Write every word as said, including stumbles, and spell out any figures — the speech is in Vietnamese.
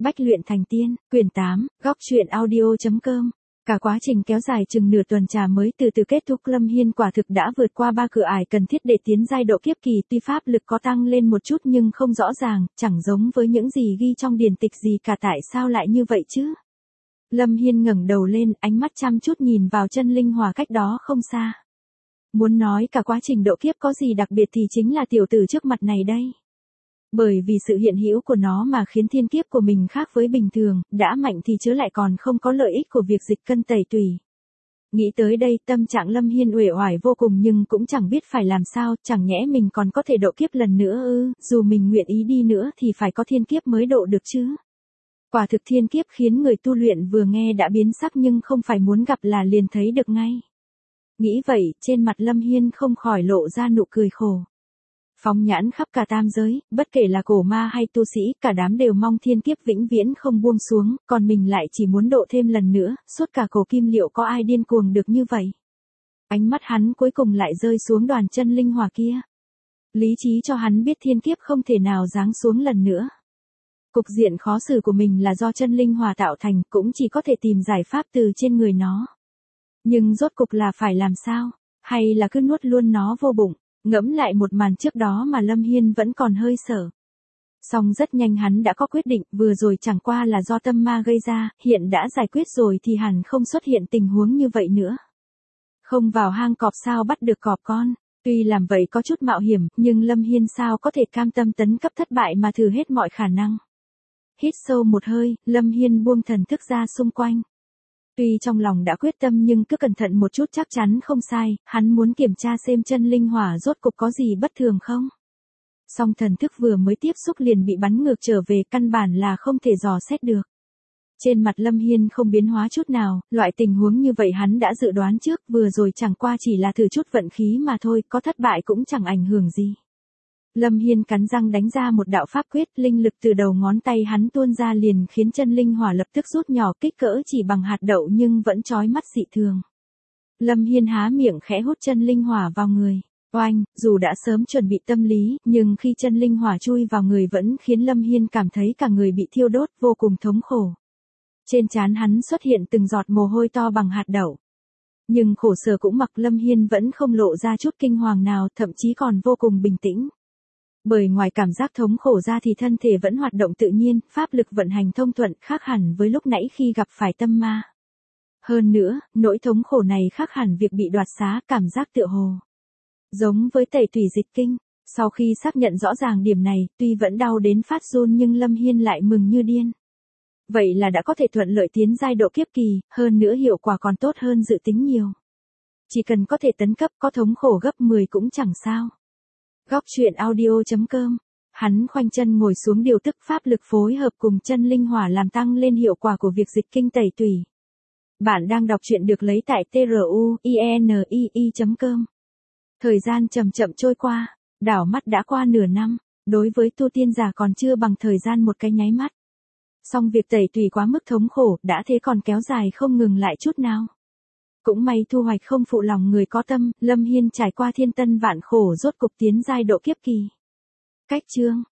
Bách luyện thành tiên, quyển tám, góc truyện audio.com. Cả quá trình kéo dài chừng nửa tuần trà mới từ từ kết thúc. Lâm Hiên quả thực đã vượt qua ba cửa ải cần thiết để tiến giai độ kiếp kỳ, tuy pháp lực có tăng lên một chút nhưng không rõ ràng, chẳng giống với những gì ghi trong điển tịch gì cả. Tại sao lại như vậy chứ? Lâm Hiên ngẩng đầu lên, ánh mắt chăm chút nhìn vào chân linh hỏa cách đó không xa. Muốn nói cả quá trình độ kiếp có gì đặc biệt thì chính là tiểu tử trước mặt này đây. Bởi vì sự hiện hữu của nó mà khiến thiên kiếp của mình khác với bình thường, đã mạnh thì chứ lại còn không có lợi ích của việc dịch cân tẩy tủy. Nghĩ tới đây tâm trạng Lâm Hiên uể oải vô cùng nhưng cũng chẳng biết phải làm sao, chẳng nhẽ mình còn có thể độ kiếp lần nữa ư? Dù mình nguyện ý đi nữa thì phải có thiên kiếp mới độ được chứ. Quả thực thiên kiếp khiến người tu luyện vừa nghe đã biến sắc nhưng không phải muốn gặp là liền thấy được ngay. Nghĩ vậy, trên mặt Lâm Hiên không khỏi lộ ra nụ cười khổ. Phóng nhãn khắp cả tam giới, bất kể là cổ ma hay tu sĩ, cả đám đều mong thiên kiếp vĩnh viễn không buông xuống, còn mình lại chỉ muốn độ thêm lần nữa, suốt cả cổ kim liệu có ai điên cuồng được như vậy. Ánh mắt hắn cuối cùng lại rơi xuống đoàn chân linh hỏa kia. Lý trí cho hắn biết thiên kiếp không thể nào giáng xuống lần nữa. Cục diện khó xử của mình là do chân linh hỏa tạo thành, cũng chỉ có thể tìm giải pháp từ trên người nó. Nhưng rốt cục là phải làm sao? Hay là cứ nuốt luôn nó vô bụng? Ngẫm lại một màn trước đó mà Lâm Hiên vẫn còn hơi sợ. Song rất nhanh hắn đã có quyết định, vừa rồi chẳng qua là do tâm ma gây ra, hiện đã giải quyết rồi thì hẳn không xuất hiện tình huống như vậy nữa. Không vào hang cọp sao bắt được cọp con, tuy làm vậy có chút mạo hiểm, nhưng Lâm Hiên sao có thể cam tâm tấn cấp thất bại mà thử hết mọi khả năng. Hít sâu một hơi, Lâm Hiên buông thần thức ra xung quanh. Tuy trong lòng đã quyết tâm nhưng cứ cẩn thận một chút chắc chắn không sai, hắn muốn kiểm tra xem chân linh hỏa rốt cục có gì bất thường không. Song thần thức vừa mới tiếp xúc liền bị bắn ngược trở về, căn bản là không thể dò xét được. Trên mặt Lâm Hiên không biến hóa chút nào, loại tình huống như vậy hắn đã dự đoán trước, vừa rồi chẳng qua chỉ là thử chút vận khí mà thôi, có thất bại cũng chẳng ảnh hưởng gì. Lâm Hiên cắn răng đánh ra một đạo pháp quyết, linh lực từ đầu ngón tay hắn tuôn ra liền khiến chân linh hỏa lập tức rút nhỏ, kích cỡ chỉ bằng hạt đậu nhưng vẫn chói mắt dị thường. Lâm Hiên há miệng khẽ hút chân linh hỏa vào người. Oanh, dù đã sớm chuẩn bị tâm lý, nhưng khi chân linh hỏa chui vào người vẫn khiến Lâm Hiên cảm thấy cả người bị thiêu đốt, vô cùng thống khổ. Trên trán hắn xuất hiện từng giọt mồ hôi to bằng hạt đậu. Nhưng khổ sở cũng mặc, Lâm Hiên vẫn không lộ ra chút kinh hoàng nào, thậm chí còn vô cùng bình tĩnh. Bởi ngoài cảm giác thống khổ ra thì thân thể vẫn hoạt động tự nhiên, pháp lực vận hành thông thuận, khác hẳn với lúc nãy khi gặp phải tâm ma. Hơn nữa, nỗi thống khổ này khác hẳn việc bị đoạt xá, cảm giác tựa hồ giống với tẩy tủy dịch kinh. Sau khi xác nhận rõ ràng điểm này, tuy vẫn đau đến phát run nhưng Lâm Hiên lại mừng như điên. Vậy là đã có thể thuận lợi tiến giai độ kiếp kỳ, hơn nữa hiệu quả còn tốt hơn dự tính nhiều. Chỉ cần có thể tấn cấp, có thống khổ gấp mười cũng chẳng sao. Góc truyện audio.com. Hắn khoanh chân ngồi xuống điều tức pháp lực phối hợp cùng chân linh hỏa làm tăng lên hiệu quả của việc dịch kinh tẩy tủy. Bạn đang đọc truyện được lấy tại truinii chấm com. Thời gian chậm chậm trôi qua, đảo mắt đã qua nửa năm, đối với tu tiên giả còn chưa bằng thời gian một cái nháy mắt. Song việc tẩy tủy quá mức thống khổ, đã thế còn kéo dài không ngừng lại chút nào. Cũng may thu hoạch không phụ lòng người có tâm, Lâm Hiên trải qua thiên tân vạn khổ rốt cục tiến giai độ kiếp kỳ. Cách chương